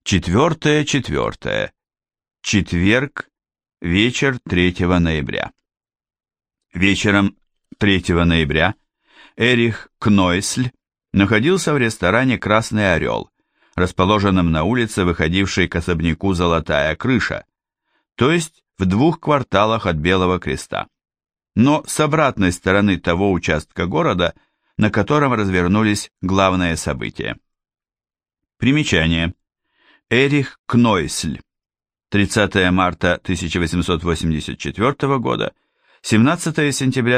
4.4. Четверг, вечер 3 ноября. Вечером 3 ноября Эрих Кнойсль находился в ресторане «Красный орел», расположенном на улице, выходившей к особняку «Золотая крыша», то есть в 2 кварталах от Белого Креста, но с обратной стороны того участка города, на котором развернулись главные события. Примечание. Эрих Кнойсль, 30 марта 1884 года, 17 сентября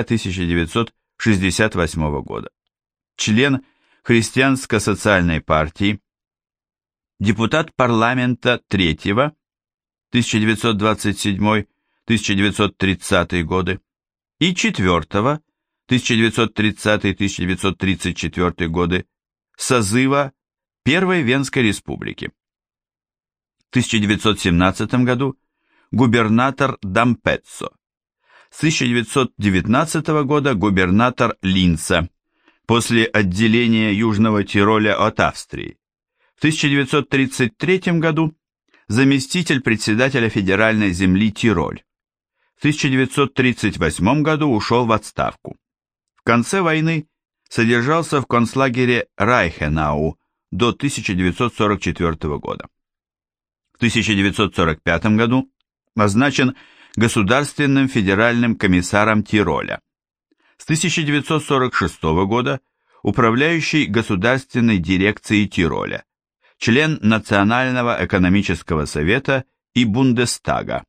1968 года. Член Христианско-социальной партии, депутат парламента 3-го, 1927-1930 годы, и 4-го, 1930-1934 годы, созыва Первой Венской республики. В 1917 году губернатор Дампеццо, с 1919 года губернатор Линца, после отделения Южного Тироля от Австрии. В 1933 году заместитель председателя федеральной земли Тироль. В 1938 году ушел в отставку. В конце войны содержался в концлагере Райхенау до 1944 года. В 1945 году назначен государственным федеральным комиссаром Тироля. С 1946 года управляющий государственной дирекцией Тироля, член Национального экономического совета и Бундестага,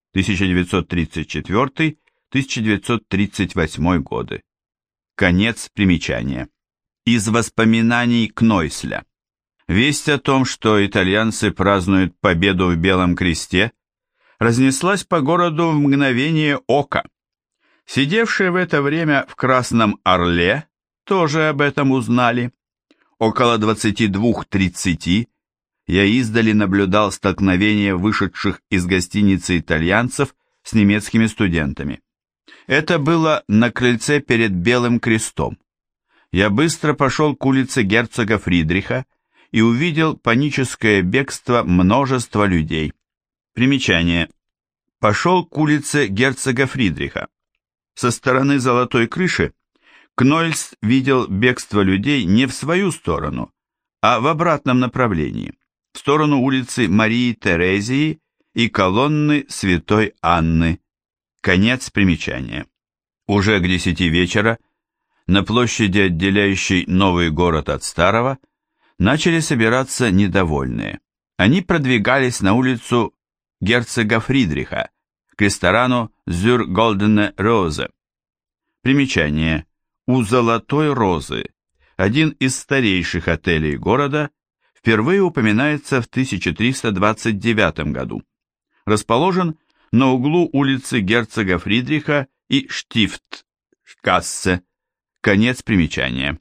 1934-1938 годы. Конец примечания. Из воспоминаний Кнойсля. Весть о том, что итальянцы празднуют победу в Белом Кресте, разнеслась по городу в мгновение ока. Сидевшие в это время в Красном Орле тоже об этом узнали. Около 22:30 я издали наблюдал столкновение вышедших из гостиницы итальянцев с немецкими студентами. Это было на крыльце перед Белым Крестом. Я быстро пошел к улице герцога Фридриха и увидел паническое бегство множества людей. Примечание. Пошел к улице герцога Фридриха. Со стороны Золотой крыши Кнойсль видел бегство людей не в свою сторону, а в обратном направлении, в сторону улицы Марии Терезии и колонны Святой Анны. Конец примечания. Уже к 10 вечера на площади, отделяющей новый город от старого, начали собираться недовольные. Они продвигались на улицу герцога Фридриха к ресторану «Зюр Голдене Розе». Примечание. У «Золотой розы», один из старейших отелей города, впервые упоминается в 1329 году. Расположен на углу улицы герцога Фридриха и Штифтгассе. Конец примечания.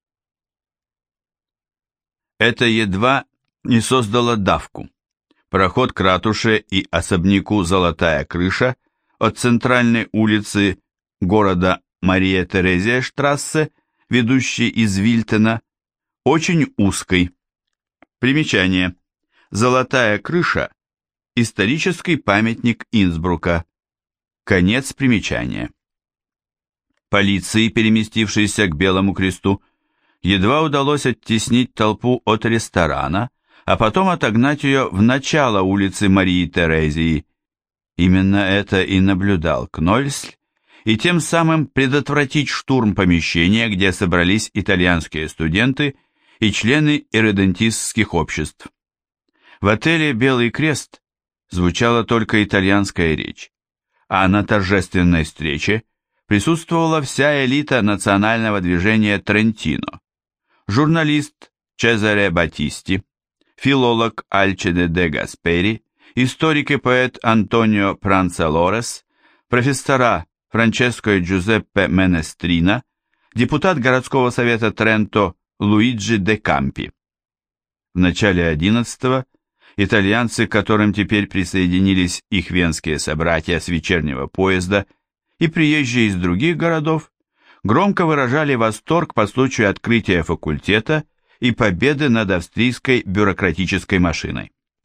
Это едва не создало давку. Проход к ратуше и особняку «Золотая крыша» от центральной улицы города Мария Терезия Штрассе, ведущей из Вильтена, очень узкой. Примечание. «Золотая крыша» – исторический памятник Инсбрука. Конец примечания. Полиции, переместившейся к Белому Кресту, едва удалось оттеснить толпу от ресторана, а потом отогнать ее в начало улицы Марии Терезии. Именно это и наблюдал Кнойсль, и тем самым предотвратить штурм помещения, где собрались итальянские студенты и члены ирредентистских обществ. В отеле «Белый Крест» звучала только итальянская речь, а на торжественной встрече присутствовала вся элита национального движения Трентино. Журналист Чезаре Батисти, филолог Альчеде де Гаспери, историк и поэт Антонио Пранцелорес, профессора Франческо и Джузеппе Менестрина, депутат городского совета Тренто Луиджи де Кампи. В начале 11-го итальянцы, к которым теперь присоединились их венские собратья с вечернего поезда и приезжие из других городов, громко выражали восторг по случаю открытия факультета и победы над австрийской бюрократической машиной.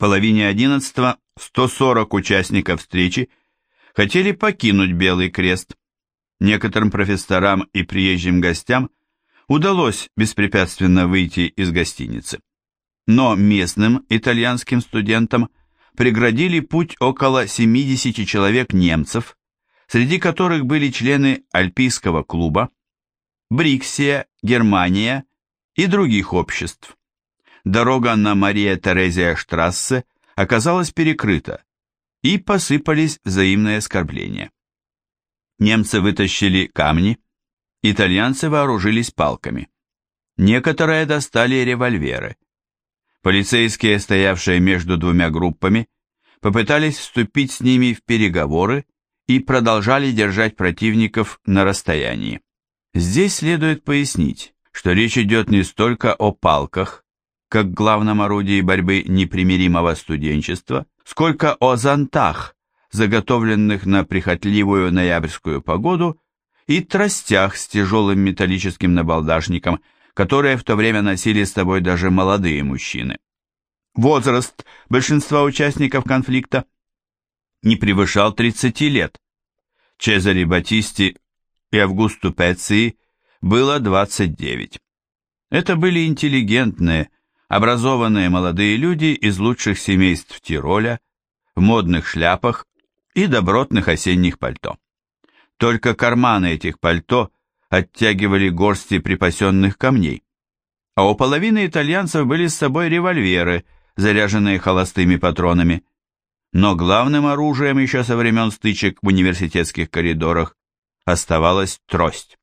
половине 11-го 140 участников встречи хотели покинуть Белый Крест. Некоторым профессорам и приезжим гостям удалось беспрепятственно выйти из гостиницы. Но местным итальянским студентам преградили путь около 70 человек немцев, среди которых были члены Альпийского клуба, Бриксия, Германия и других обществ. Дорога на Мария-Терезия-штрассе оказалась перекрыта, и посыпались взаимные оскорбления. Немцы вытащили камни, итальянцы вооружились палками. Некоторые достали револьверы. Полицейские, стоявшие между двумя группами, попытались вступить с ними в переговоры и продолжали держать противников на расстоянии. Здесь следует пояснить, что речь идет не столько о палках, как главном орудии борьбы непримиримого студенчества, сколько о зонтах, заготовленных на прихотливую ноябрьскую погоду, и тростях с тяжелым металлическим набалдашником, которые в то время носили с собой даже молодые мужчины. Возраст большинства участников конфликта не превышал 30 лет. Чезаре Батисти и Августу Пеции было 29. Это были интеллигентные, образованные молодые люди из лучших семейств Тироля, в модных шляпах и добротных осенних пальто. Только карманы этих пальто оттягивали горсти припасенных камней, а у половины итальянцев были с собой револьверы, заряженные холостыми патронами. Но главным оружием еще со времен стычек в университетских коридорах оставалась трость.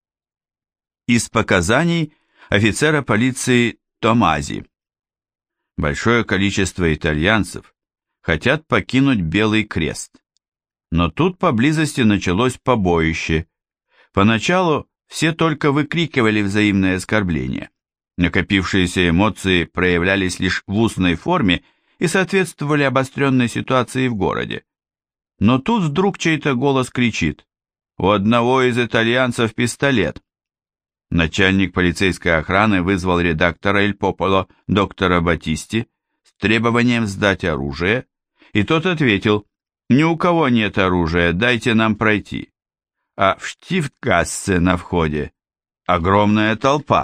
Из показаний офицера полиции Томази. Большое количество итальянцев хотят покинуть Белый Крест. Но тут поблизости началось побоище. Поначалу все только выкрикивали взаимные оскорбления. Накопившиеся эмоции проявлялись лишь в устной форме и соответствовали обостренной ситуации в городе. Но тут вдруг чей-то голос кричит: «У одного из итальянцев пистолет!» Начальник полицейской охраны вызвал редактора «Эль Пополо» доктора Батисти с требованием сдать оружие, и тот ответил: «Ни у кого нет оружия, дайте нам пройти». А в Штифтгассе на входе огромная толпа.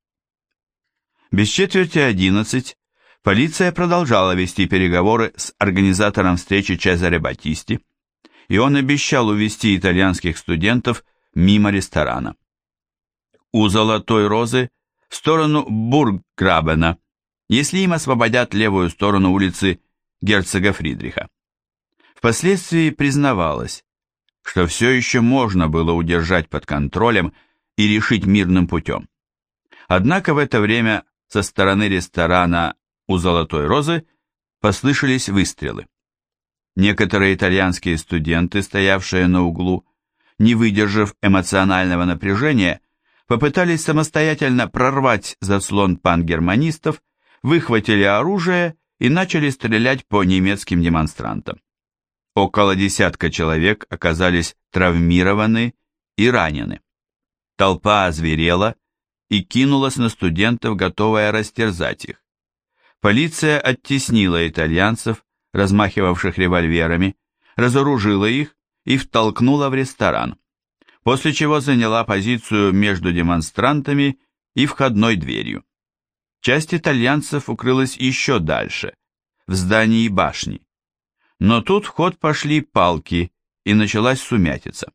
Без четверти 11 полиция продолжала вести переговоры с организатором встречи Чезаре Батисти, и он обещал увести итальянских студентов мимо ресторана. У Золотой Розы в сторону Бургграбена, если им освободят левую сторону улицы герцога Фридриха. Впоследствии признавалось, что все еще можно было удержать под контролем и решить мирным путем. Однако в это время со стороны ресторана у Золотой Розы послышались выстрелы. Некоторые итальянские студенты, стоявшие на углу, не выдержав эмоционального напряжения, попытались самостоятельно прорвать заслон пангерманистов, выхватили оружие и начали стрелять по немецким демонстрантам. Около десятка человек оказались травмированы и ранены. Толпа озверела и кинулась на студентов, готовая растерзать их. Полиция оттеснила итальянцев, размахивавших револьверами, разоружила их и втолкнула в ресторан, после чего заняла позицию между демонстрантами и входной дверью. Часть итальянцев укрылась еще дальше, в здании башни. Но тут в ход пошли палки, и началась сумятица.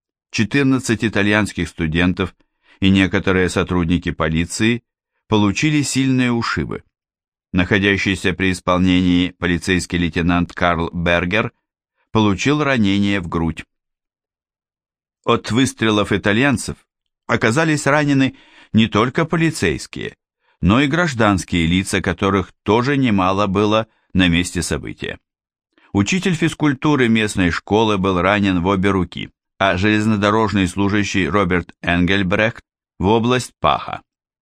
14 итальянских студентов и некоторые сотрудники полиции получили сильные ушибы. Находящийся при исполнении полицейский лейтенант Карл Бергер получил ранение в грудь. От выстрелов итальянцев оказались ранены не только полицейские, но и гражданские лица, которых тоже немало было на месте события. Учитель физкультуры местной школы был ранен в обе руки, а железнодорожный служащий Роберт Энгельбрехт в область паха.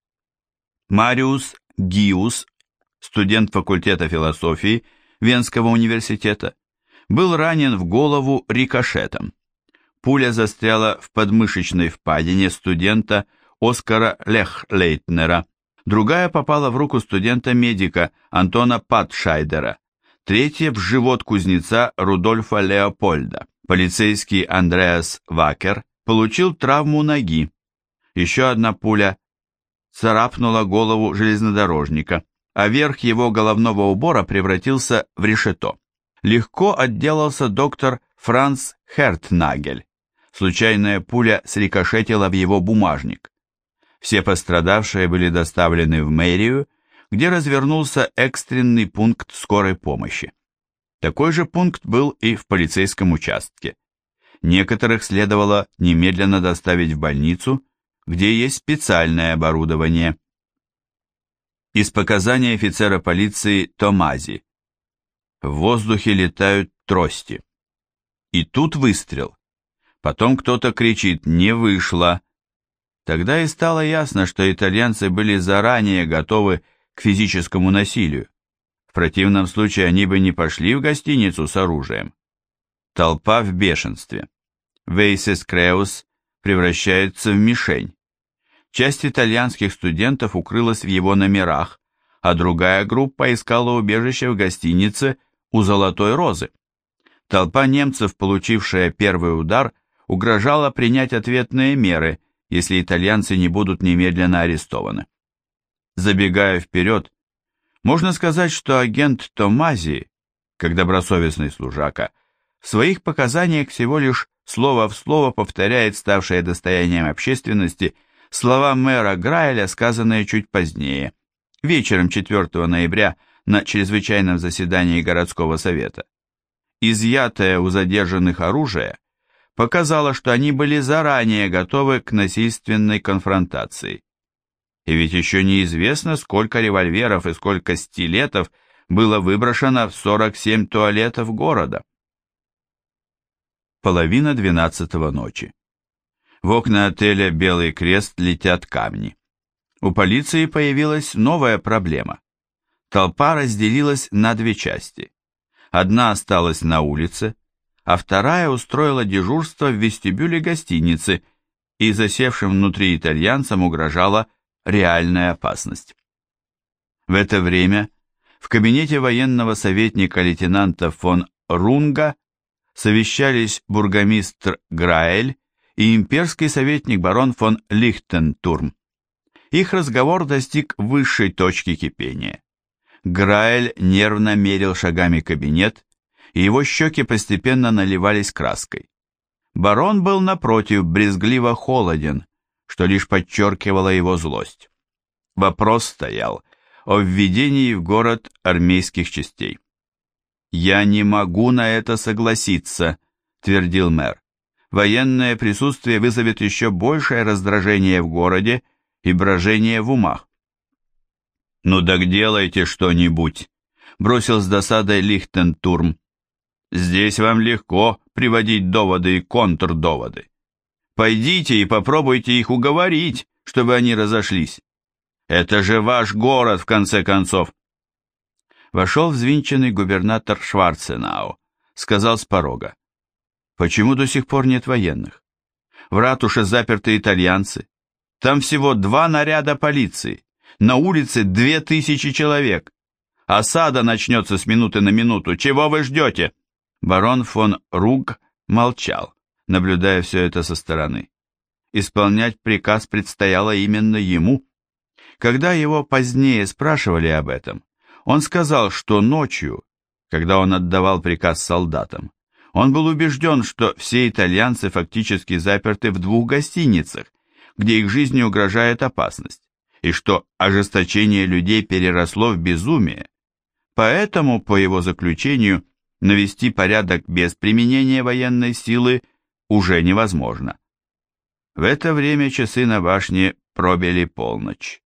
Мариус Гиус, студент факультета философии Венского университета, был ранен в голову рикошетом. Пуля застряла в подмышечной впадине студента Оскара Лехлейтнера, другая попала в руку студента-медика Антона Патшайдера, третье в живот кузнеца Рудольфа Леопольда. Полицейский Андреас Вакер получил травму ноги. Еще одна пуля царапнула голову железнодорожника, а верх его головного убора превратился в решето. Легко отделался доктор Франц Хертнагель. Случайная пуля срикошетила в его бумажник. Все пострадавшие были доставлены в мэрию, где развернулся экстренный пункт скорой помощи. Такой же пункт был и в полицейском участке. Некоторых следовало немедленно доставить в больницу, где есть специальное оборудование. Из показаний офицера полиции Томази. В воздухе летают трости. И тут выстрел. Потом кто-то кричит «не вышло». Тогда и стало ясно, что итальянцы были заранее готовы к физическому насилию. В противном случае они бы не пошли в гостиницу с оружием. Толпа в бешенстве. Вейсес Креус превращается в мишень. Часть итальянских студентов укрылась в его номерах, а другая группа искала убежище в гостинице у Золотой Розы. Толпа немцев, получившая первый удар, угрожала принять ответные меры, если итальянцы не будут немедленно арестованы. Забегая вперед, можно сказать, что агент Томази, как добросовестный служака, в своих показаниях всего лишь слово в слово повторяет ставшее достоянием общественности слова мэра Грайля, сказанные чуть позднее, вечером 4 ноября на чрезвычайном заседании городского совета. Изъятое у задержанных оружие показало, что они были заранее готовы к насильственной конфронтации. И ведь еще неизвестно, сколько револьверов и сколько стилетов было выброшено в 47 туалетов города. 11:30 ночи. В окна отеля «Белый крест» летят камни. У полиции появилась новая проблема. Толпа разделилась на две части. Одна осталась на улице, а вторая устроила дежурство в вестибюле гостиницы, и засевшим внутри итальянцам угрожала реальная опасность. В это время в кабинете военного советника лейтенанта фон Рунга совещались бургомистр Граэль и имперский советник барон фон Лихтентурм. Их разговор достиг высшей точки кипения. Граэль нервно мерил шагами кабинет, и его щеки постепенно наливались краской. Барон был, напротив, брезгливо холоден, что лишь подчеркивало его злость. Вопрос стоял о введении в город армейских частей. «Я не могу на это согласиться», — твердил мэр. «Военное присутствие вызовет еще большее раздражение в городе и брожение в умах». «Ну так делайте что-нибудь», — бросил с досадой Лихтентурм. «Здесь вам легко приводить доводы и контрдоводы. Пойдите и попробуйте их уговорить, чтобы они разошлись. Это же ваш город, в конце концов». Вошел взвинченный губернатор Шварценау, сказал с порога: «Почему до сих пор нет военных? В ратуше заперты итальянцы. Там всего 2 наряда полиции. На улице 2000 человек. Осада начнется с минуты на минуту. Чего вы ждете?» Барон фон Руг молчал, наблюдая все это со стороны. Исполнять приказ предстояло именно ему. Когда его позднее спрашивали об этом, он сказал, что ночью, когда он отдавал приказ солдатам, он был убежден, что все итальянцы фактически заперты в 2 гостиницах, где их жизни угрожает опасность, и что ожесточение людей переросло в безумие. Поэтому, по его заключению, навести порядок без применения военной силы уже невозможно. В это время часы на башне пробили полночь.